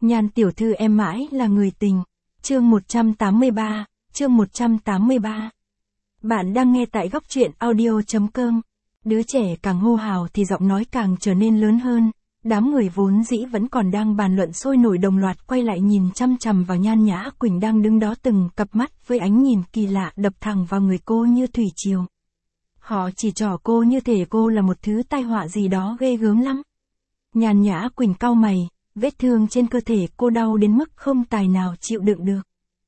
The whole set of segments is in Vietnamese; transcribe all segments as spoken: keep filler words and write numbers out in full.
Nhan tiểu thư em mãi là người tình. Chương một trăm tám mươi ba, chương một trăm tám mươi ba. Bạn đang nghe tại góc truyện audio.com. Đứa trẻ càng hô hào thì giọng nói càng trở nên lớn hơn. Đám người vốn dĩ vẫn còn đang bàn luận sôi nổi đồng loạt quay lại nhìn chăm chằm vào Nhan Nhã Quỳnh đang đứng đó, từng cặp mắt với ánh nhìn kỳ lạ đập thẳng vào người cô như thủy triều. Họ chỉ trỏ cô như thể cô là một thứ tai họa gì đó ghê gớm lắm. Nhan Nhã Quỳnh cau mày, vết thương trên cơ thể cô đau đến mức không tài nào chịu đựng được.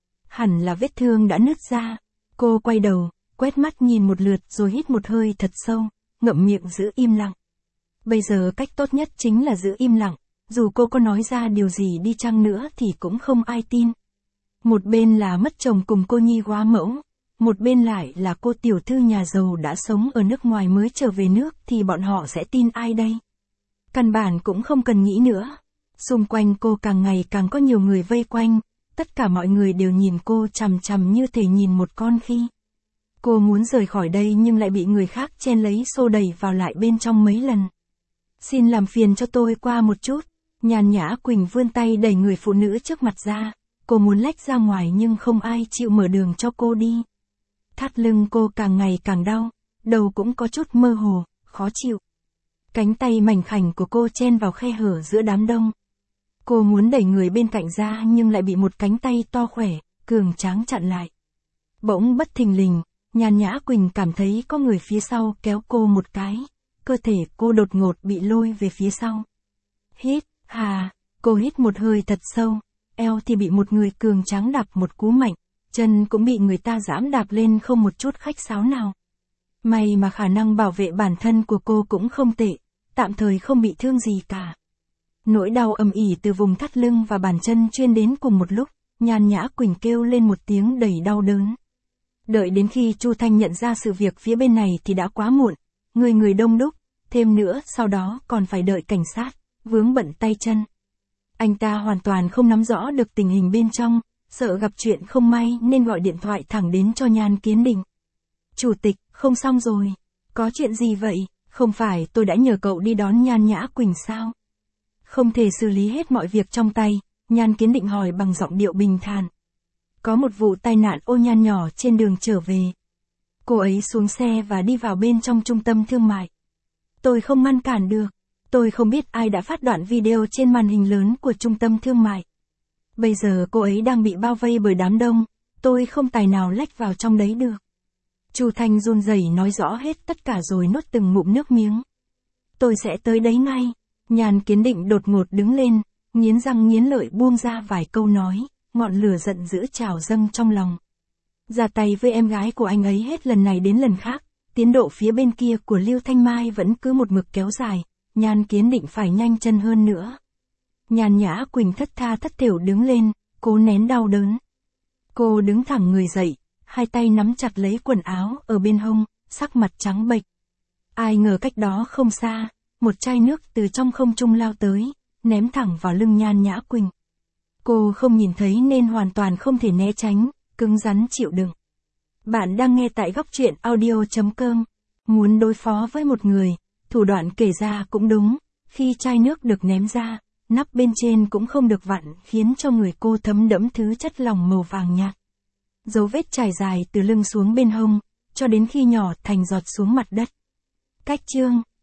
Hẳn là vết thương đã nứt ra. Cô quay đầu, quét mắt nhìn một lượt rồi hít một hơi thật sâu, ngậm miệng giữ im lặng. Bây giờ cách tốt nhất chính là giữ im lặng, dù cô có nói ra điều gì đi chăng nữa thì cũng không ai tin. Một bên là mất chồng cùng cô nhi quá mẫu, một bên lại là cô tiểu thư nhà giàu đã sống ở nước ngoài mới trở về nước, thì bọn họ sẽ tin ai đây? Căn bản cũng không cần nghĩ nữa. Xung quanh cô càng ngày càng có nhiều người vây quanh, tất cả mọi người đều nhìn cô chằm chằm như thể nhìn một con khi. Cô muốn rời khỏi đây nhưng lại bị người khác chen lấy xô đẩy vào lại bên trong mấy lần. Xin làm phiền cho tôi qua một chút. Nhan Nhã Quỳnh vươn tay đẩy người phụ nữ trước mặt ra. Cô muốn lách ra ngoài nhưng không ai chịu mở đường cho cô đi. Thắt lưng cô càng ngày càng đau, đầu cũng có chút mơ hồ, khó chịu. Cánh tay mảnh khảnh của cô chen vào khe hở giữa đám đông. Cô muốn đẩy người bên cạnh ra nhưng lại bị một cánh tay to khỏe, cường tráng chặn lại. Bỗng bất thình lình, Nhan Nhã Quỳnh cảm thấy có người phía sau kéo cô một cái. Cơ thể cô đột ngột bị lôi về phía sau. Hít, hà, cô hít một hơi thật sâu, eo thì bị một người cường tráng đạp một cú mạnh, chân cũng bị người ta giẫm đạp lên không một chút khách sáo nào. May mà khả năng bảo vệ bản thân của cô cũng không tệ, tạm thời không bị thương gì cả. Nỗi đau ầm ỉ từ vùng thắt lưng và bàn chân chuyên đến cùng một lúc, Nhan Nhã Quỳnh kêu lên một tiếng đầy đau đớn. Đợi đến khi Chu Thanh nhận ra sự việc phía bên này thì đã quá muộn, người người đông đúc, thêm nữa sau đó còn phải đợi cảnh sát, vướng bận tay chân. Anh ta hoàn toàn không nắm rõ được tình hình bên trong, sợ gặp chuyện không may nên gọi điện thoại thẳng đến cho Nhan Kiến Định. Chủ tịch, không xong rồi. Có chuyện gì vậy? Không phải tôi đã nhờ cậu đi đón Nhan Nhã Quỳnh sao? Không thể xử lý hết mọi việc trong tay, Nhan Kiến Định hỏi bằng giọng điệu bình thản. Có một vụ tai nạn ô nhan nhỏ trên đường trở về. Cô ấy xuống xe và đi vào bên trong trung tâm thương mại. Tôi không ngăn cản được. Tôi không biết ai đã phát đoạn video trên màn hình lớn của trung tâm thương mại. Bây giờ cô ấy đang bị bao vây bởi đám đông, tôi không tài nào lách vào trong đấy được. Chu Thanh run rẩy nói rõ hết tất cả rồi nuốt từng ngụm nước miếng. Tôi sẽ tới đấy ngay. Nhan Kiến Định đột ngột đứng lên, nghiến răng nghiến lợi buông ra vài câu nói, ngọn lửa giận dữ trào dâng trong lòng. Ra tay với em gái của anh ấy hết lần này đến lần khác, tiến độ phía bên kia của Lưu Thanh Mai vẫn cứ một mực kéo dài, Nhan Kiến Định phải nhanh chân hơn nữa. Nhan Nhã Quỳnh thất tha thất thểu đứng lên, cố nén đau đớn. Cô đứng thẳng người dậy, hai tay nắm chặt lấy quần áo ở bên hông, sắc mặt trắng bệch. Ai ngờ cách đó không xa, một chai nước từ trong không trung lao tới, ném thẳng vào lưng Nhan Nhã Quỳnh. Cô không nhìn thấy nên hoàn toàn không thể né tránh, cứng rắn chịu đựng. Bạn đang nghe tại góc truyện audio.com. Muốn đối phó với một người, thủ đoạn kể ra cũng đúng, khi chai nước được ném ra, nắp bên trên cũng không được vặn khiến cho người cô thấm đẫm thứ chất lỏng màu vàng nhạt. Dấu vết trải dài từ lưng xuống bên hông, cho đến khi nhỏ thành giọt xuống mặt đất. Cách chương